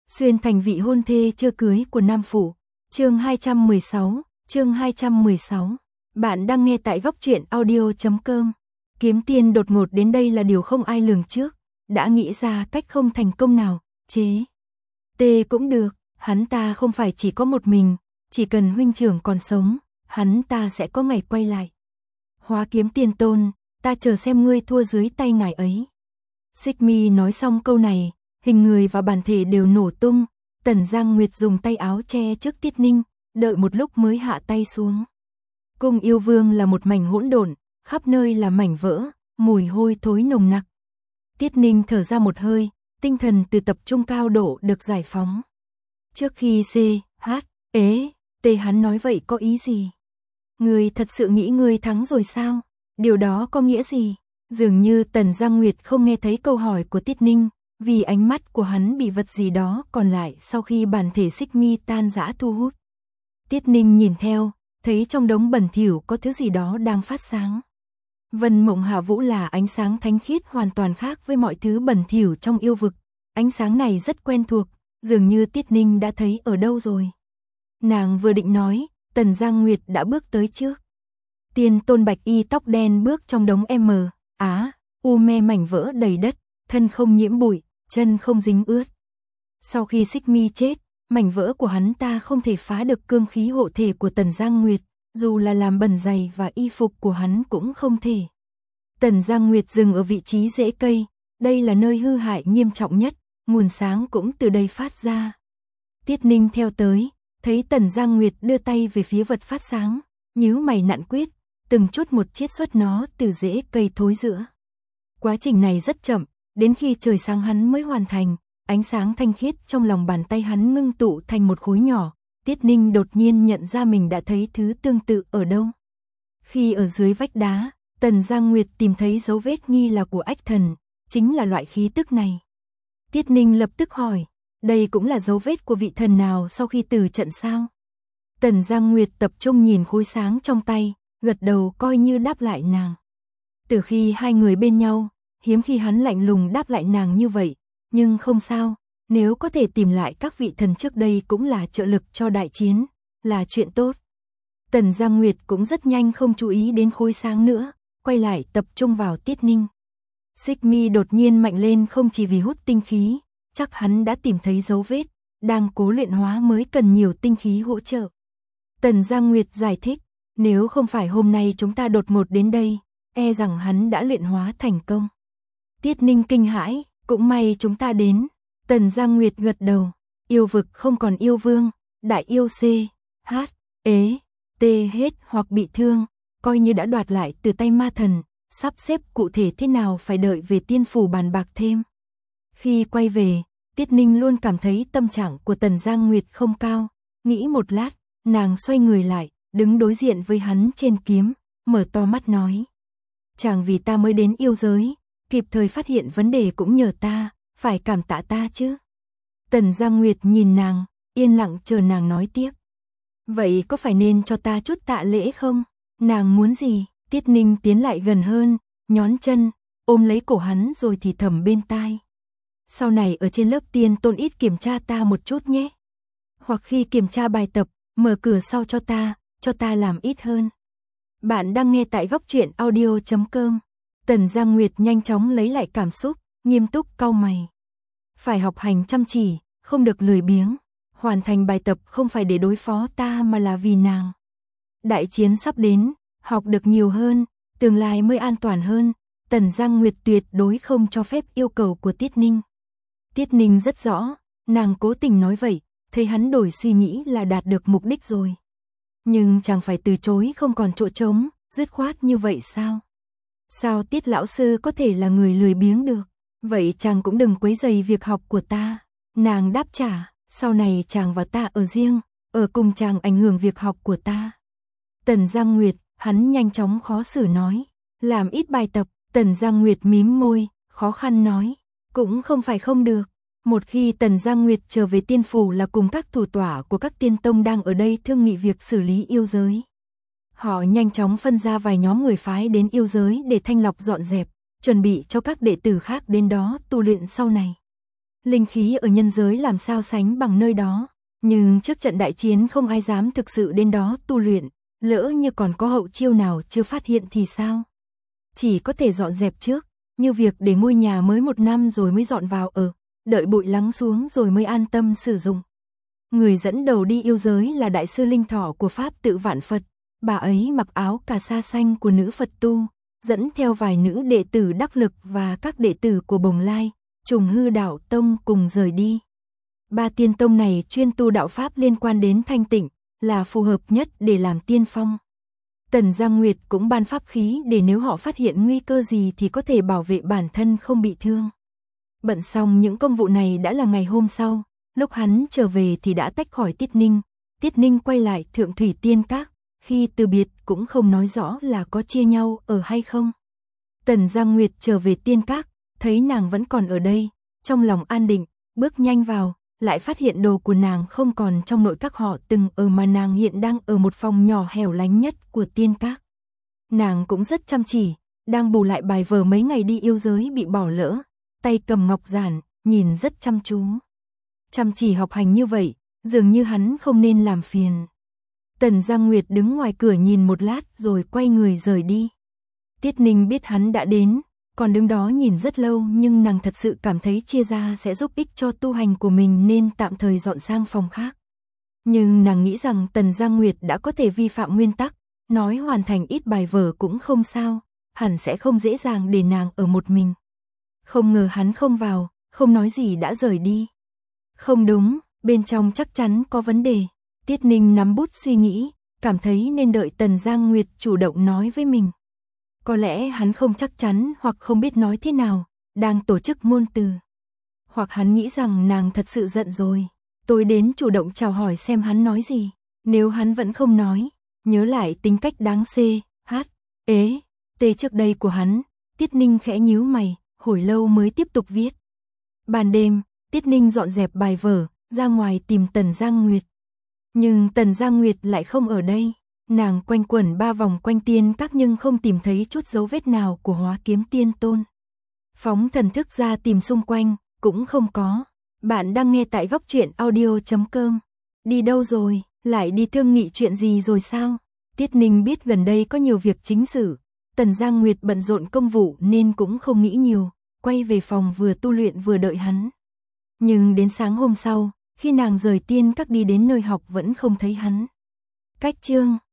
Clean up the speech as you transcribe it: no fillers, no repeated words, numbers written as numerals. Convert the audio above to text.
Xuyên thành vị hôn thê chưa cưới của Nam Phủ. Chương 216. Bạn đang nghe tại góc truyện audio.com. Kiếm tiền đột ngột đến đây là điều không ai lường trước, đã nghĩ ra cách không thành công nào, chế. Tê cũng được, hắn ta không phải chỉ có một mình, chỉ cần huynh trưởng còn sống, hắn ta sẽ có ngày quay lại. Hóa Kiếm Tiên Tôn, ta chờ xem ngươi thua dưới tay ngài ấy. Xích Mi nói xong câu này, hình người và bản thể đều nổ tung. Tần Giang Nguyệt dùng tay áo che trước Tiết Ninh, đợi một lúc mới hạ tay xuống. Cung Yêu Vương là một mảnh hỗn độn, khắp nơi là mảnh vỡ, mùi hôi thối nồng nặc. Tiết Ninh thở ra một hơi, tinh thần từ tập trung cao độ được giải phóng. Trước khi hắn nói vậy có ý gì? Ngươi thật sự nghĩ ngươi thắng rồi sao? Điều đó có nghĩa gì? Dường như Tần Giang Nguyệt không nghe thấy câu hỏi của Tiết Ninh, vì ánh mắt của hắn bị vật gì đó còn lại sau khi bản thể Xích Mi tan rã thu hút. Tiết Ninh nhìn theo, thấy trong đống bẩn thỉu có thứ gì đó đang phát sáng. Vân Mộng Hạ Vũ là ánh sáng thánh khiết hoàn toàn khác với mọi thứ bẩn thỉu trong yêu vực. Ánh sáng này rất quen thuộc, dường như Tiết Ninh đã thấy ở đâu rồi. Nàng vừa định nói, Tần Giang Nguyệt đã bước tới trước. Tiên Tôn bạch y tóc đen bước trong đống me mảnh vỡ đầy đất, thân không nhiễm bụi, chân không dính ướt. Sau khi Xích Mi chết, mảnh vỡ của hắn ta không thể phá được cương khí hộ thể của Tần Giang Nguyệt, dù là làm bẩn giày và y phục của hắn cũng không thể. Tần Giang Nguyệt dừng ở vị trí rễ cây, đây là nơi hư hại nghiêm trọng nhất, nguồn sáng cũng từ đây phát ra. Tiết Ninh theo tới, thấy Tần Giang Nguyệt đưa tay về phía vật phát sáng, nhíu mày nặn quyết, từng chút một chiết xuất nó từ rễ cây thối rữa. Quá trình này rất chậm, đến khi trời sáng hắn mới hoàn thành, ánh sáng thanh khiết trong lòng bàn tay hắn ngưng tụ thành một khối nhỏ. Tiết Ninh đột nhiên nhận ra mình đã thấy thứ tương tự ở đâu. Khi ở dưới vách đá, Tần Giang Nguyệt tìm thấy dấu vết nghi là của ách thần, chính là loại khí tức này. Tiết Ninh lập tức hỏi, đây cũng là dấu vết của vị thần nào sau khi từ trận sao? Tần Giang Nguyệt tập trung nhìn khối sáng trong tay, gật đầu coi như đáp lại nàng. Từ khi hai người bên nhau, hiếm khi hắn lạnh lùng đáp lại nàng như vậy, nhưng không sao, nếu có thể tìm lại các vị thần trước đây cũng là trợ lực cho đại chiến, là chuyện tốt. Tần Giang Nguyệt cũng rất nhanh không chú ý đến khối sáng nữa, quay lại tập trung vào Tiết Ninh. Xích Mi đột nhiên mạnh lên không chỉ vì hút tinh khí, chắc hắn đã tìm thấy dấu vết, đang cố luyện hóa mới cần nhiều tinh khí hỗ trợ. Tần Giang Nguyệt giải thích, nếu không phải hôm nay chúng ta đột ngột đến đây, e rằng hắn đã luyện hóa thành công. Tiết Ninh kinh hãi, cũng may chúng ta đến. Tần Giang Nguyệt gật đầu, yêu vực không còn yêu vương, đại yêu hết hoặc bị thương, coi như đã đoạt lại từ tay ma thần, sắp xếp cụ thể thế nào phải đợi về tiên phủ bàn bạc thêm. Khi quay về, Tiết Ninh luôn cảm thấy tâm trạng của Tần Giang Nguyệt không cao, nghĩ một lát, nàng xoay người lại, đứng đối diện với hắn trên kiếm, mở to mắt nói. Chàng vì ta mới đến yêu giới, kịp thời phát hiện vấn đề cũng nhờ ta, phải cảm tạ ta chứ. Tần Giang Nguyệt nhìn nàng, yên lặng chờ nàng nói tiếp. Vậy có phải nên cho ta chút tạ lễ không? Nàng muốn gì? Tiết Ninh tiến lại gần hơn, nhón chân, ôm lấy cổ hắn rồi thì thầm bên tai. Sau này ở trên lớp Tiên Tôn ít kiểm tra ta một chút nhé. Hoặc khi kiểm tra bài tập, mở cửa sau cho ta làm ít hơn. Bạn đang nghe tại góc truyện audio.com. Tần Giang Nguyệt nhanh chóng lấy lại cảm xúc, nghiêm túc cau mày. Phải học hành chăm chỉ, không được lười biếng. Hoàn thành bài tập không phải để đối phó ta mà là vì nàng. Đại chiến sắp đến, học được nhiều hơn, tương lai mới an toàn hơn. Tần Giang Nguyệt tuyệt đối không cho phép yêu cầu của Tiết Ninh. Tiết Ninh rất rõ, nàng cố tình nói vậy, thấy hắn đổi suy nghĩ là đạt được mục đích rồi. Nhưng chàng phải từ chối không còn chỗ trống, dứt khoát như vậy sao? Sao Tiết lão sư có thể là người lười biếng được? Vậy chàng cũng đừng quấy rầy việc học của ta. Nàng đáp trả, sau này chàng và ta ở riêng, ở cùng chàng ảnh hưởng việc học của ta. Tần Giang Nguyệt, hắn nhanh chóng khó xử nói, làm ít bài tập. Tần Giang Nguyệt mím môi, khó khăn nói, cũng không phải không được. Một khi Tần Giang Nguyệt trở về tiên phủ là cùng các thủ tọa của các tiên tông đang ở đây thương nghị việc xử lý yêu giới. Họ nhanh chóng phân ra vài nhóm người phái đến yêu giới để thanh lọc dọn dẹp, chuẩn bị cho các đệ tử khác đến đó tu luyện sau này. Linh khí ở nhân giới làm sao sánh bằng nơi đó, nhưng trước trận đại chiến không ai dám thực sự đến đó tu luyện, lỡ như còn có hậu chiêu nào chưa phát hiện thì sao? Chỉ có thể dọn dẹp trước, như việc để ngôi nhà mới 1 năm rồi mới dọn vào ở, đợi bụi lắng xuống rồi mới an tâm sử dụng. Người dẫn đầu đi yêu giới là đại sư Linh Thọ của Pháp Tự Vạn Phật, bà ấy mặc áo cà sa xanh của nữ Phật tu, dẫn theo vài nữ đệ tử đắc lực và các đệ tử của Bồng Lai, Trùng Hư Đạo Tông cùng rời đi. 3 tiên tông này chuyên tu đạo pháp liên quan đến thanh tịnh, là phù hợp nhất để làm tiên phong. Tần Giang Nguyệt cũng ban pháp khí để nếu họ phát hiện nguy cơ gì thì có thể bảo vệ bản thân không bị thương. Bận xong những công vụ này đã là ngày hôm sau, lúc hắn trở về thì đã tách khỏi Tiết Ninh. Tiết Ninh quay lại Thượng Thủy Tiên Các, khi từ biệt cũng không nói rõ là có chia nhau ở hay không. Tần Giang Nguyệt trở về Tiên Các, thấy nàng vẫn còn ở đây, trong lòng an định, bước nhanh vào, lại phát hiện đồ của nàng không còn trong nội các họ từng ở mà nàng hiện đang ở một phòng nhỏ hẻo lánh nhất của Tiên Các. Nàng cũng rất chăm chỉ, đang bù lại bài vở mấy ngày đi yêu giới bị bỏ lỡ, tay cầm ngọc giản, nhìn rất chăm chú. Chăm chỉ học hành như vậy, dường như hắn không nên làm phiền. Tần Giang Nguyệt đứng ngoài cửa nhìn một lát rồi quay người rời đi. Tiết Ninh biết hắn đã đến, còn đứng đó nhìn rất lâu nhưng nàng thật sự cảm thấy chia ra sẽ giúp ích cho tu hành của mình nên tạm thời dọn sang phòng khác. Nhưng nàng nghĩ rằng Tần Giang Nguyệt đã có thể vi phạm nguyên tắc, nói hoàn thành ít bài vở cũng không sao, hẳn sẽ không dễ dàng để nàng ở một mình. Không ngờ hắn không vào, không nói gì đã rời đi. Không đúng, bên trong chắc chắn có vấn đề. Tiết Ninh nắm bút suy nghĩ, cảm thấy nên đợi Tần Giang Nguyệt chủ động nói với mình. Có lẽ hắn không chắc chắn hoặc không biết nói thế nào, đang tổ chức ngôn từ. Hoặc hắn nghĩ rằng nàng thật sự giận rồi, tôi đến chủ động chào hỏi xem hắn nói gì. Nếu hắn vẫn không nói, nhớ lại tính cách đáng tê trước đây của hắn, Tiết Ninh khẽ nhíu mày, hồi lâu mới tiếp tục viết. Ban đêm, Tiết Ninh dọn dẹp bài vở, ra ngoài tìm Tần Giang Nguyệt. Nhưng Tần Giang Nguyệt lại không ở đây. Nàng quanh quẩn 3 vòng quanh Tiên Các nhưng không tìm thấy chút dấu vết nào của Hóa Kiếm Tiên Tôn. Phóng thần thức ra tìm xung quanh, cũng không có. Bạn đang nghe tại Góc Truyện Audio.com. Đi đâu rồi, lại đi thương nghị chuyện gì rồi sao? Tiết Ninh biết gần đây có nhiều việc chính sự. Tần Giang Nguyệt bận rộn công vụ nên cũng không nghĩ nhiều, quay về phòng vừa tu luyện vừa đợi hắn. Nhưng đến sáng hôm sau, khi nàng rời Tiên Các đi đến nơi học vẫn không thấy hắn. Cách chương